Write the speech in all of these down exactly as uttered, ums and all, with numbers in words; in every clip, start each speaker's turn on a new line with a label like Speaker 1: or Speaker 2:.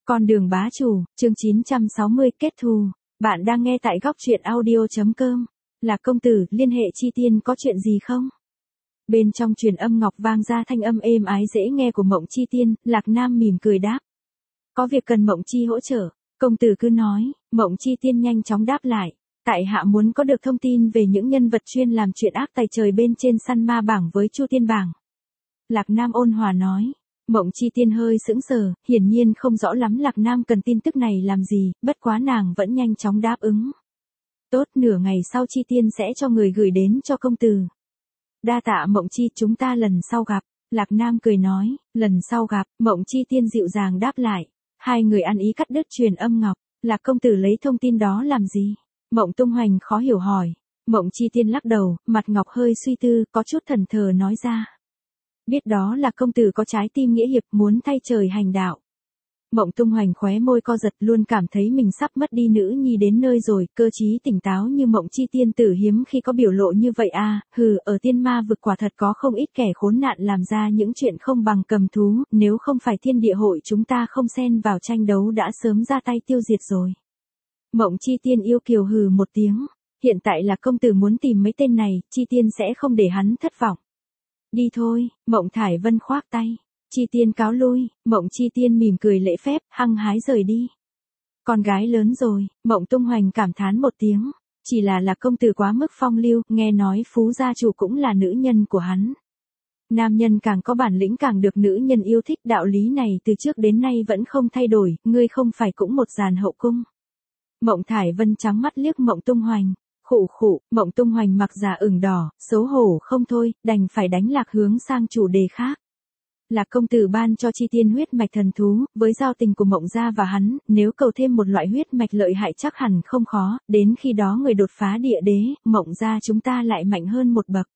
Speaker 1: Con đường bá chủ, chương chín trăm sáu mươi kết thù. Bạn đang nghe tại góc truyện audio.com. Lạc công tử, liên hệ Chi Tiên có chuyện gì không? Bên trong truyền âm ngọc vang ra thanh âm êm ái dễ nghe của Mộng Chi Tiên, Lạc Nam mỉm cười đáp. Có việc cần Mộng Chi hỗ trợ, công tử cứ nói. Mộng Chi Tiên nhanh chóng đáp lại. Tại hạ muốn có được thông tin về những nhân vật chuyên làm chuyện ác tày trời bên trên săn ma bảng với Chu Tiên bảng. Lạc Nam ôn hòa nói. Mộng Chi Tiên hơi sững sờ, hiển nhiên không rõ lắm Lạc Nam cần tin tức này làm gì, bất quá nàng vẫn nhanh chóng đáp ứng. Tốt, nửa ngày sau Chi Tiên sẽ cho người gửi đến cho công tử. Đa tạ Mộng Chi, chúng ta lần sau gặp. Lạc Nam cười nói, lần sau gặp. Mộng Chi Tiên dịu dàng đáp lại. Hai người ăn ý cắt đứt truyền âm ngọc. Lạc công tử lấy thông tin đó làm gì? Mộng Tung Hoành khó hiểu hỏi. Mộng Chi Tiên lắc đầu, mặt ngọc hơi suy tư, có chút thẫn thờ nói ra. Biết đó là công tử có trái tim nghĩa hiệp, muốn thay trời hành đạo. Mộng Tung Hoành khóe môi co giật, luôn cảm thấy mình sắp mất đi nữ nhi đến nơi rồi, cơ trí tỉnh táo như Mộng Chi Tiên tử hiếm khi có biểu lộ như vậy à, hừ, ở tiên ma vực quả thật có không ít kẻ khốn nạn làm ra những chuyện không bằng cầm thú, nếu không phải thiên địa hội chúng ta không xen vào tranh đấu đã sớm ra tay tiêu diệt rồi. Mộng Chi Tiên yêu kiều hừ một tiếng, hiện tại là công tử muốn tìm mấy tên này, Chi Tiên sẽ không để hắn thất vọng. Đi thôi, Mộng Thải Vân khoác tay. Chi Tiên cáo lui, Mộng Chi Tiên mỉm cười lễ phép, hăng hái rời đi. Con gái lớn rồi, Mộng Tung Hoành cảm thán một tiếng. Chỉ là là công tử quá mức phong lưu, nghe nói phú gia chủ cũng là nữ nhân của hắn. Nam nhân càng có bản lĩnh càng được nữ nhân yêu thích, đạo lý này từ trước đến nay vẫn không thay đổi, ngươi không phải cũng một dàn hậu cung. Mộng Thải Vân trắng mắt liếc Mộng Tung Hoành. Khụ khụ, Mộng Tung Hoành mặc giả ửng đỏ, xấu hổ không thôi, đành phải đánh lạc hướng sang chủ đề khác. Lạc công tử ban cho Chi Tiên huyết mạch thần thú, với giao tình của Mộng gia và hắn, nếu cầu thêm một loại huyết mạch lợi hại chắc hẳn không khó, đến khi đó người đột phá địa đế, Mộng gia chúng ta lại mạnh hơn một bậc.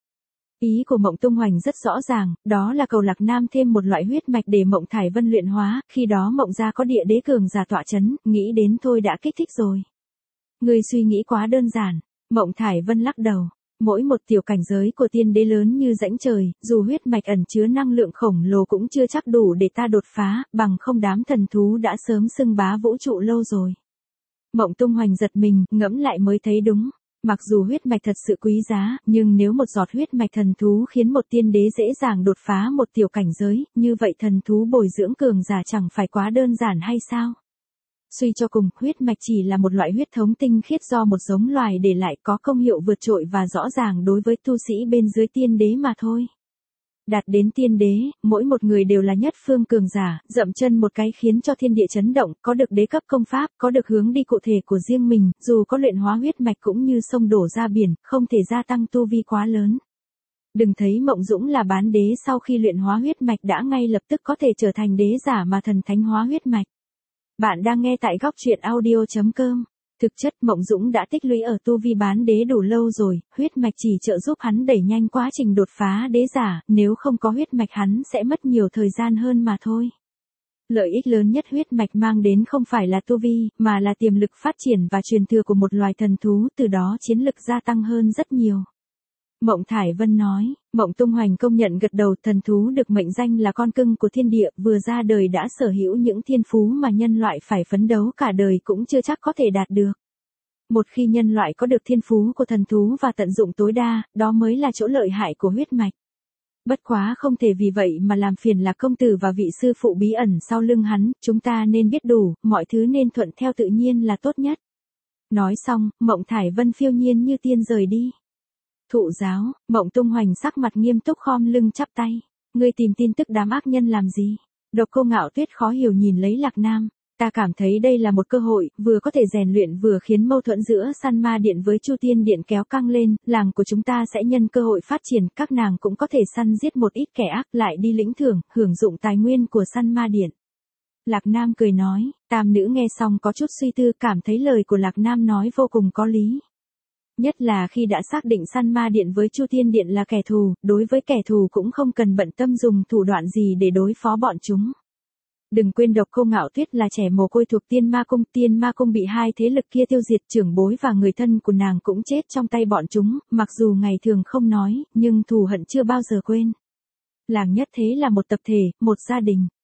Speaker 1: Ý của Mộng Tung Hoành rất rõ ràng, đó là cầu Lạc Nam thêm một loại huyết mạch để Mộng Thải Vân luyện hóa, khi đó Mộng gia có địa đế cường giả tọa chấn, nghĩ đến thôi đã kích thích rồi. Người suy nghĩ quá đơn giản. Mộng Thải Vân lắc đầu, mỗi một tiểu cảnh giới của tiên đế lớn như rãnh trời, dù huyết mạch ẩn chứa năng lượng khổng lồ cũng chưa chắc đủ để ta đột phá, bằng không đám thần thú đã sớm xưng bá vũ trụ lâu rồi. Mộng Tung Hoành giật mình, ngẫm lại mới thấy đúng, mặc dù huyết mạch thật sự quý giá, nhưng nếu một giọt huyết mạch thần thú khiến một tiên đế dễ dàng đột phá một tiểu cảnh giới, như vậy thần thú bồi dưỡng cường giả chẳng phải quá đơn giản hay sao? Suy cho cùng, huyết mạch chỉ là một loại huyết thống tinh khiết do một giống loài để lại, có công hiệu vượt trội và rõ ràng đối với tu sĩ bên dưới tiên đế mà thôi. Đạt đến tiên đế, mỗi một người đều là nhất phương cường giả, dậm chân một cái khiến cho thiên địa chấn động, có được đế cấp công pháp, có được hướng đi cụ thể của riêng mình, dù có luyện hóa huyết mạch cũng như sông đổ ra biển, không thể gia tăng tu vi quá lớn. Đừng thấy Mộng Dũng là bán đế sau khi luyện hóa huyết mạch đã ngay lập tức có thể trở thành đế giả mà thần thánh hóa huyết mạch. Bạn đang nghe tại góc truyện audio.com. Thực chất Mộng Dũng đã tích lũy ở tu vi bán đế đủ lâu rồi, huyết mạch chỉ trợ giúp hắn đẩy nhanh quá trình đột phá đế giả, nếu không có huyết mạch hắn sẽ mất nhiều thời gian hơn mà thôi. Lợi ích lớn nhất huyết mạch mang đến không phải là tu vi, mà là tiềm lực phát triển và truyền thừa của một loài thần thú, từ đó chiến lực gia tăng hơn rất nhiều. Mộng Thải Vân nói, Mộng Tung Hoành công nhận gật đầu, thần thú được mệnh danh là con cưng của thiên địa, vừa ra đời đã sở hữu những thiên phú mà nhân loại phải phấn đấu cả đời cũng chưa chắc có thể đạt được. Một khi nhân loại có được thiên phú của thần thú và tận dụng tối đa, đó mới là chỗ lợi hại của huyết mạch. Bất quá không thể vì vậy mà làm phiền Lạc công tử và vị sư phụ bí ẩn sau lưng hắn, chúng ta nên biết đủ, mọi thứ nên thuận theo tự nhiên là tốt nhất. Nói xong, Mộng Thải Vân phiêu nhiên như tiên rời đi. Thụ giáo, Mộng Tung Hoành sắc mặt nghiêm túc khom lưng chắp tay. Ngươi tìm tin tức đám ác nhân làm gì? Độc Cô Ngạo Tuyết khó hiểu nhìn lấy Lạc Nam. Ta cảm thấy đây là một cơ hội, vừa có thể rèn luyện vừa khiến mâu thuẫn giữa Săn Ma Điện với Chu Tiên Điện kéo căng lên, làng của chúng ta sẽ nhân cơ hội phát triển, các nàng cũng có thể săn giết một ít kẻ ác lại đi lĩnh thưởng, hưởng dụng tài nguyên của Săn Ma Điện. Lạc Nam cười nói, tam nữ nghe xong có chút suy tư, cảm thấy lời của Lạc Nam nói vô cùng có lý. Nhất là khi đã xác định Săn Ma Điện với Chu Tiên Điện là kẻ thù, đối với kẻ thù cũng không cần bận tâm dùng thủ đoạn gì để đối phó bọn chúng. Đừng quên Độc Cô Ngạo Tuyết là trẻ mồ côi thuộc Tiên Ma Cung, Tiên Ma Cung bị hai thế lực kia tiêu diệt, trưởng bối và người thân của nàng cũng chết trong tay bọn chúng, mặc dù ngày thường không nói, nhưng thù hận chưa bao giờ quên. Làng nhất thế là một tập thể, một gia đình.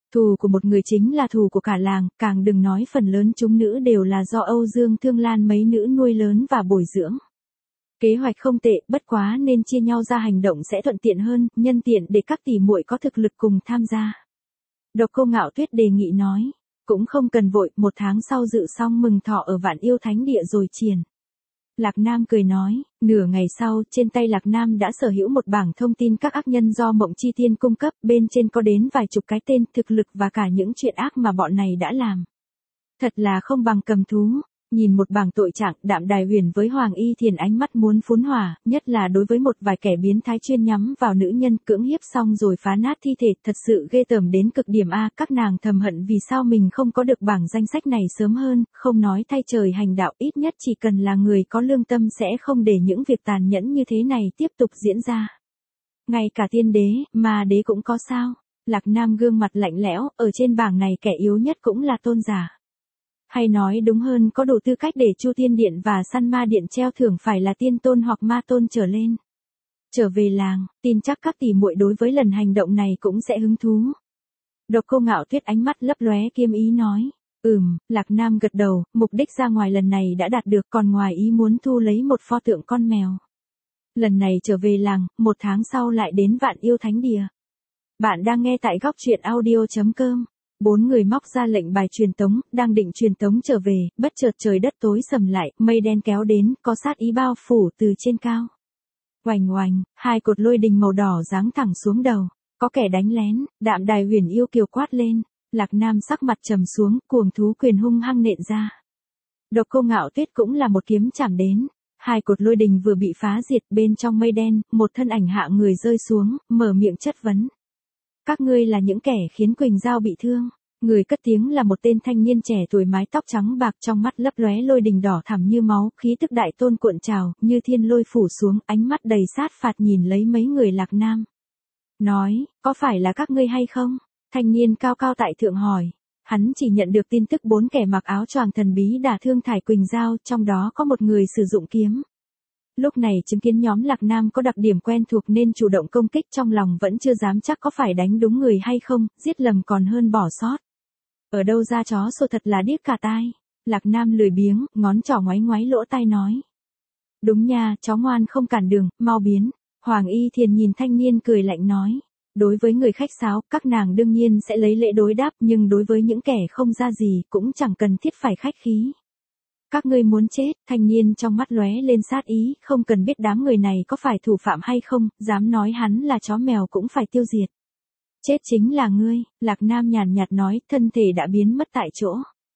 Speaker 1: Thù của một người chính là thù của cả làng, càng đừng nói phần lớn chúng nữ đều là do Âu Dương Thương Lan mấy nữ nuôi lớn và bồi dưỡng. Kế hoạch không tệ, bất quá nên chia nhau ra hành động sẽ thuận tiện hơn, nhân tiện để các tỷ muội có thực lực cùng tham gia. Độc Cô Ngạo Tuyết đề nghị nói, cũng không cần vội, một tháng sau dự xong mừng thọ ở Vạn Yêu Thánh Địa rồi triển. Lạc Nam cười nói, nửa ngày sau, trên tay Lạc Nam đã sở hữu một bảng thông tin các ác nhân do Mộng Chi Tiên cung cấp, bên trên có đến vài chục cái tên, thực lực và cả những chuyện ác mà bọn này đã làm. Thật là không bằng cầm thú. Nhìn một bảng tội trạng, Đạm Đài Huyền với Hoàng Y Thiền ánh mắt muốn phún hỏa, nhất là đối với một vài kẻ biến thái chuyên nhắm vào nữ nhân cưỡng hiếp xong rồi phá nát thi thể, thật sự ghê tởm đến cực điểm a. Các nàng thầm hận vì sao mình không có được bảng danh sách này sớm hơn, không nói thay trời hành đạo, ít nhất chỉ cần là người có lương tâm sẽ không để những việc tàn nhẫn như thế này tiếp tục diễn ra. Ngay cả tiên đế, ma đế cũng có sao? Lạc Nam gương mặt lạnh lẽo, ở trên bảng này kẻ yếu nhất cũng là tôn giả. Hay nói đúng hơn có đủ tư cách để Chu Tiên Điện và Săn Ma Điện treo thưởng phải là tiên tôn hoặc ma tôn trở lên. Trở về làng, tin chắc các tỷ muội đối với lần hành động này cũng sẽ hứng thú. Độc Cô Ngạo Tuyết ánh mắt lấp lóe kiêm ý nói, ừm, Lạc Nam gật đầu, mục đích ra ngoài lần này đã đạt được, còn ngoài ý muốn thu lấy một pho tượng con mèo. Lần này trở về làng, một tháng sau lại đến Vạn Yêu Thánh Địa. Bạn đang nghe tại góc truyện audio chấm com. Bốn người móc ra lệnh bài truyền tống, đang định truyền tống trở về, bất chợt trời đất tối sầm lại, mây đen kéo đến, có sát ý bao phủ từ trên cao. Oành oành, hai cột lôi đình màu đỏ giáng thẳng xuống đầu, có kẻ đánh lén, Đạm Đài Huyền yêu kiều quát lên, Lạc Nam sắc mặt trầm xuống, cuồng thú quyền hung hăng nện ra. Độc Cô Ngạo Tuyết cũng là một kiếm chạm đến, hai cột lôi đình vừa bị phá diệt, bên trong mây đen, một thân ảnh hạ người rơi xuống, mở miệng chất vấn. Các ngươi là những kẻ khiến Quỳnh Giao bị thương. Người cất tiếng là một tên thanh niên trẻ tuổi mái tóc trắng bạc, trong mắt lấp lóe lôi đình đỏ thẳm như máu, khí tức đại tôn cuộn trào, như thiên lôi phủ xuống, ánh mắt đầy sát phạt nhìn lấy mấy người Lạc Nam. Nói, có phải là các ngươi hay không? Thanh niên cao cao tại thượng hỏi. Hắn chỉ nhận được tin tức bốn kẻ mặc áo choàng thần bí đả thương thải Quỳnh Giao, trong đó có một người sử dụng kiếm. Lúc này chứng kiến nhóm Lạc Nam có đặc điểm quen thuộc nên chủ động công kích, trong lòng vẫn chưa dám chắc có phải đánh đúng người hay không, giết lầm còn hơn bỏ sót. Ở đâu ra chó sổ thật là điếc cả tai. Lạc Nam lười biếng, ngón trỏ ngoáy ngoáy lỗ tai nói. Đúng nha, chó ngoan không cản đường, mau biến. Hoàng Y Thiền nhìn thanh niên cười lạnh nói. Đối với người khách sáo, các nàng đương nhiên sẽ lấy lễ đối đáp, nhưng đối với những kẻ không ra gì, cũng chẳng cần thiết phải khách khí. Các ngươi muốn chết, thanh niên trong mắt lóe lên sát ý, không cần biết đám người này có phải thủ phạm hay không, dám nói hắn là chó mèo cũng phải tiêu diệt. Chết chính là ngươi, Lạc Nam nhàn nhạt nói, thân thể đã biến mất tại chỗ.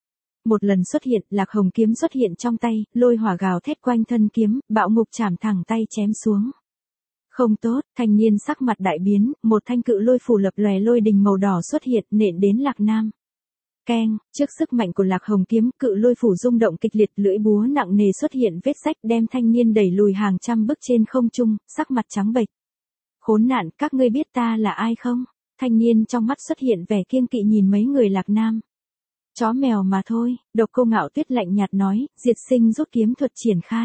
Speaker 1: Một lần xuất hiện, Lạc Hồng kiếm xuất hiện trong tay, lôi hỏa gào thét quanh thân kiếm, bạo ngục chảm thẳng tay chém xuống. Không tốt, thanh niên sắc mặt đại biến, một thanh cự lôi phủ lập lòe lôi đình màu đỏ xuất hiện, nện đến Lạc Nam. Keng, trước sức mạnh của Lạc Hồng kiếm, cự lôi phủ rung động kịch liệt, lưỡi búa nặng nề xuất hiện vết rách, đem thanh niên đẩy lùi hàng trăm bước trên không trung, sắc mặt trắng bệch. Khốn nạn, các ngươi biết ta là ai không? Thanh niên trong mắt xuất hiện vẻ kiêng kỵ nhìn mấy người Lạc Nam. Chó mèo mà thôi, Độc Cô Ngạo Tuyết lạnh nhạt nói, diệt sinh rút kiếm thuật triển khai.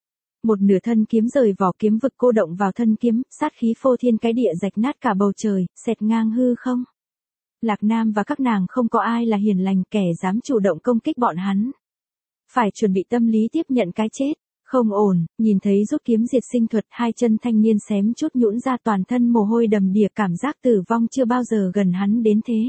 Speaker 1: Một nửa thân kiếm rời vỏ kiếm vực cô động vào thân kiếm, sát khí phô thiên cái địa rạch nát cả bầu trời, xẹt ngang hư không. Lạc Nam và các nàng không có ai là hiền lành, kẻ dám chủ động công kích bọn hắn. Phải chuẩn bị tâm lý tiếp nhận cái chết. Không ổn, nhìn thấy rút kiếm diệt sinh thuật, hai chân thanh niên xém chút nhũn ra, toàn thân mồ hôi đầm đìa, cảm giác tử vong chưa bao giờ gần hắn đến thế.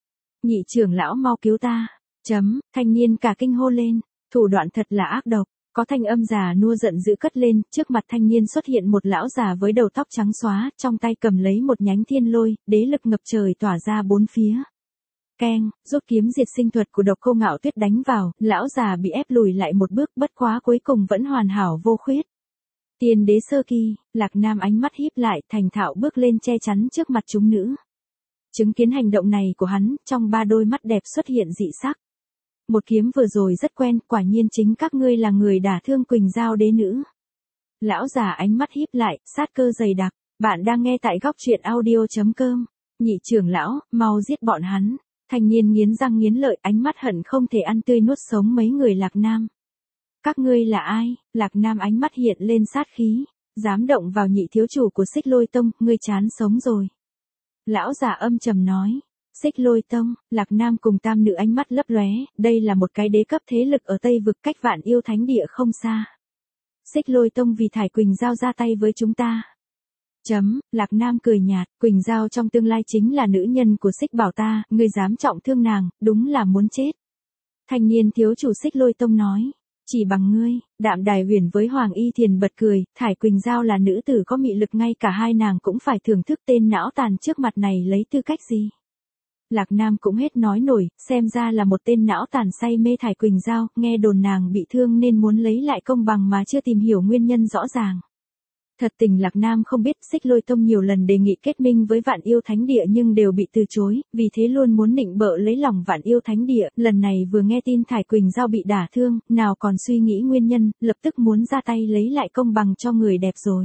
Speaker 1: Nhị trưởng lão mau cứu ta. Chấm, thanh niên cả kinh hô lên, thủ đoạn thật là ác độc. Có thanh âm già nua giận dữ cất lên, trước mặt thanh niên xuất hiện một lão già với đầu tóc trắng xóa, trong tay cầm lấy một nhánh thiên lôi, đế lực ngập trời tỏa ra bốn phía. Keng, rút kiếm diệt sinh thuật của Độc Cô Ngạo Tuyết đánh vào, lão già bị ép lùi lại một bước, bất quá cuối cùng vẫn hoàn hảo vô khuyết. Tiên đế sơ kỳ, Lạc Nam ánh mắt híp lại, thành thạo bước lên che chắn trước mặt chúng nữ. Chứng kiến hành động này của hắn, trong ba đôi mắt đẹp xuất hiện dị sắc. Một kiếm vừa rồi rất quen, quả nhiên chính các ngươi là người đả thương Quỳnh Giao đế nữ. Lão già ánh mắt híp lại, sát cơ dày đặc. Bạn đang nghe tại góc truyện audio chấm com. Nhị trưởng lão, mau giết bọn hắn. Thanh niên nghiến răng nghiến lợi, ánh mắt hận không thể ăn tươi nuốt sống mấy người Lạc Nam. Các ngươi là ai? Lạc Nam ánh mắt hiện lên sát khí. Dám động vào nhị thiếu chủ của Xích Lôi Tông, ngươi chán sống rồi. Lão già âm trầm nói. Xích Lôi Tông, Lạc Nam cùng tam nữ ánh mắt lấp lóe, đây là một cái đế cấp thế lực ở Tây vực cách Vạn Yêu Thánh Địa không xa. Xích Lôi Tông vì Thải Quỳnh Giao ra tay với chúng ta. Chấm, Lạc Nam cười nhạt, Quỳnh Giao trong tương lai chính là nữ nhân của Xích Bảo ta, ngươi dám trọng thương nàng, đúng là muốn chết. Thanh niên thiếu chủ Xích Lôi Tông nói, chỉ bằng ngươi. Đạm Đài Huyền với Hoàng Y Thiền bật cười, Thải Quỳnh Giao là nữ tử có mị lực, ngay cả hai nàng cũng phải thưởng thức, tên não tàn trước mặt này lấy tư cách gì. Lạc Nam cũng hết nói nổi, xem ra là một tên não tàn say mê Thải Quỳnh Giao, nghe đồn nàng bị thương nên muốn lấy lại công bằng mà chưa tìm hiểu nguyên nhân rõ ràng. Thật tình Lạc Nam không biết, Xích Lôi Tông nhiều lần đề nghị kết minh với Vạn Yêu Thánh Địa nhưng đều bị từ chối, vì thế luôn muốn nịnh bợ lấy lòng Vạn Yêu Thánh Địa, lần này vừa nghe tin Thải Quỳnh Giao bị đả thương, nào còn suy nghĩ nguyên nhân, lập tức muốn ra tay lấy lại công bằng cho người đẹp rồi.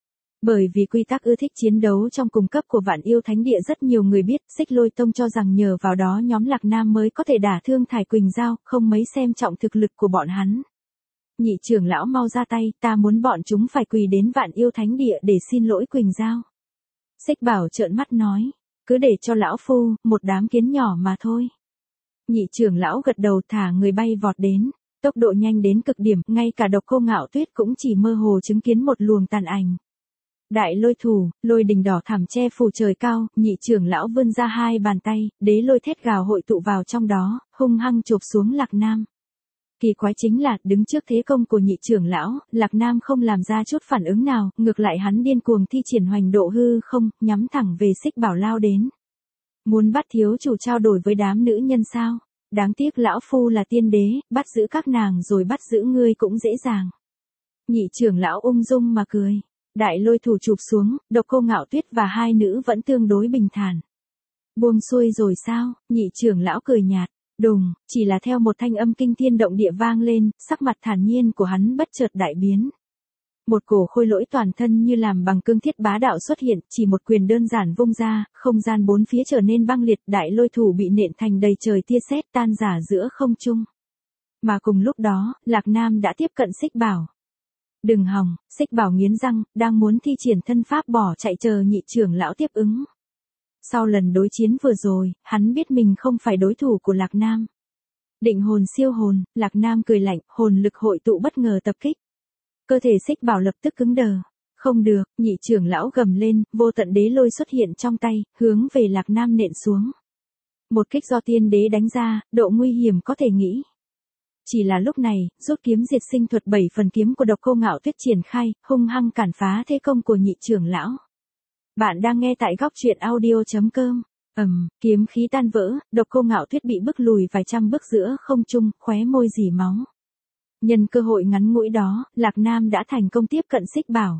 Speaker 1: Bởi vì quy tắc ưa thích chiến đấu trong cùng cấp của Vạn Yêu Thánh Địa rất nhiều người biết, Xích Lôi Tông cho rằng nhờ vào đó nhóm Lạc Nam mới có thể đả thương Thải Quỳnh Giao, không mấy xem trọng thực lực của bọn hắn. Nhị trưởng lão mau ra tay, ta muốn bọn chúng phải quỳ đến Vạn Yêu Thánh Địa để xin lỗi Quỳnh Giao. Xích Bảo trợn mắt nói, cứ để cho lão phu, một đám kiến nhỏ mà thôi. Nhị trưởng lão gật đầu, thả người bay vọt đến, tốc độ nhanh đến cực điểm, ngay cả Độc Cô Ngạo Tuyết cũng chỉ mơ hồ chứng kiến một luồng tàn ảnh. Đại lôi thủ, lôi đình đỏ thẳm che phủ trời cao, nhị trưởng lão vươn ra hai bàn tay, đế lôi thét gào hội tụ vào trong đó, hung hăng chộp xuống Lạc Nam. Kỳ quái chính là, đứng trước thế công của nhị trưởng lão, Lạc Nam không làm ra chút phản ứng nào, ngược lại hắn điên cuồng thi triển hoành độ hư không, nhắm thẳng về Xích Bảo lao đến. Muốn bắt thiếu chủ trao đổi với đám nữ nhân sao? Đáng tiếc lão phu là tiên đế, bắt giữ các nàng rồi bắt giữ ngươi cũng dễ dàng. Nhị trưởng lão ung dung mà cười. Đại lôi thủ chụp xuống, Độc Cô Ngạo Tuyết và hai nữ vẫn tương đối bình thản. Buông xuôi rồi sao? Nhị trưởng lão cười nhạt. Đùng, chỉ là theo một thanh âm kinh thiên động địa vang lên, sắc mặt thản nhiên của hắn bất chợt đại biến. Một cổ khôi lỗi toàn thân như làm bằng cương thiết bá đạo xuất hiện, chỉ một quyền đơn giản vung ra, không gian bốn phía trở nên băng liệt, đại lôi thủ bị nện thành đầy trời tia sét tan rã giữa không trung. Mà cùng lúc đó, Lạc Nam đã tiếp cận Xích Bảo. Đừng hòng, Xích Bảo nghiến răng, đang muốn thi triển thân pháp bỏ chạy chờ nhị trưởng lão tiếp ứng. Sau lần đối chiến vừa rồi, hắn biết mình không phải đối thủ của Lạc Nam. Định hồn siêu hồn, Lạc Nam cười lạnh, hồn lực hội tụ bất ngờ tập kích. Cơ thể Xích Bảo lập tức cứng đờ. Không được, nhị trưởng lão gầm lên, vô tận đế lôi xuất hiện trong tay, hướng về Lạc Nam nện xuống. Một kích do tiên đế đánh ra, độ nguy hiểm có thể nghĩ. Chỉ là lúc này, rút kiếm diệt sinh thuật bảy phần kiếm của Độc Cô Ngạo Tuyết triển khai, hung hăng cản phá thế công của nhị trưởng lão. Bạn đang nghe tại góc truyện audio chấm com. Ầm, kiếm khí tan vỡ, Độc Cô Ngạo Tuyết bị bức lùi vài trăm bước giữa không trung, khóe môi rỉ máu. Nhân cơ hội ngắn ngủi đó, Lạc Nam đã thành công tiếp cận Xích Bảo.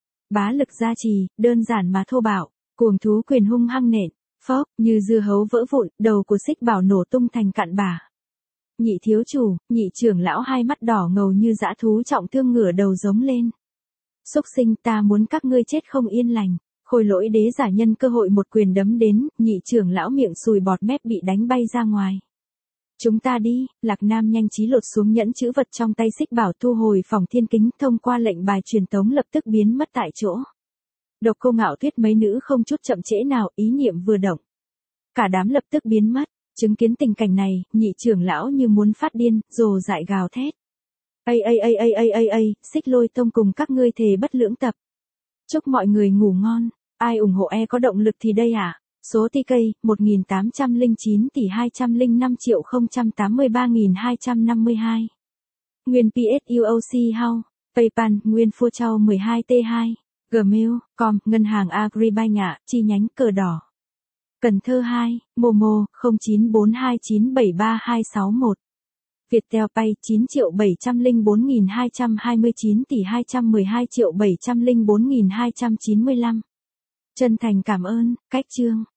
Speaker 1: Bá lực gia trì, đơn giản mà thô bạo, cuồng thú quyền hung hăng nện, phốc, như dưa hấu vỡ vụn, đầu của Xích Bảo nổ tung thành cặn bã. Nhị thiếu chủ, nhị trưởng lão hai mắt đỏ ngầu như dã thú trọng thương ngửa đầu giống lên. Xúc sinh, ta muốn các ngươi chết không yên lành. Khôi lỗi đế giả nhân cơ hội một quyền đấm đến, nhị trưởng lão miệng sùi bọt mép bị đánh bay ra ngoài. Chúng ta đi, Lạc Nam nhanh trí lột xuống nhẫn chữ vật trong tay Xích Bảo, thu hồi phòng thiên kính, thông qua lệnh bài truyền tống lập tức biến mất tại chỗ. Độc Cô Ngạo Tuyết mấy nữ không chút chậm trễ nào, ý niệm vừa động. Cả đám lập tức biến mất, chứng kiến tình cảnh này, nhị trưởng lão như muốn phát điên, rồ dại gào thét. Ây ây ây ây ây ây ây, Xích Lôi Tông cùng các ngươi thề bất lưỡng tập. Chúc mọi người ngủ ngon. Ai ủng hộ e có động lực thì đây à? Số tê ca, một nghìn tám trăm lẻ chín tỷ hai trăm lẻ năm triệu không trăm tám mươi ba nghìn hai trăm năm mươi hai. Nguyên pê ét u o xê House, PayPal, Nguyên Phua Châu mười hai T hai, Gmail, com, Ngân hàng Agribank ạ, chi nhánh Cờ Đỏ. Cần Thơ hai, Momo, không chín bốn hai chín bảy ba hai sáu một. Viettel Pay chín triệu bảy trăm lẻ bốn nghìn hai trăm hai mươi chín tỷ hai trăm mười hai triệu bảy trăm lẻ bốn nghìn hai trăm chín mươi lăm. Chân thành cảm ơn, cách chương.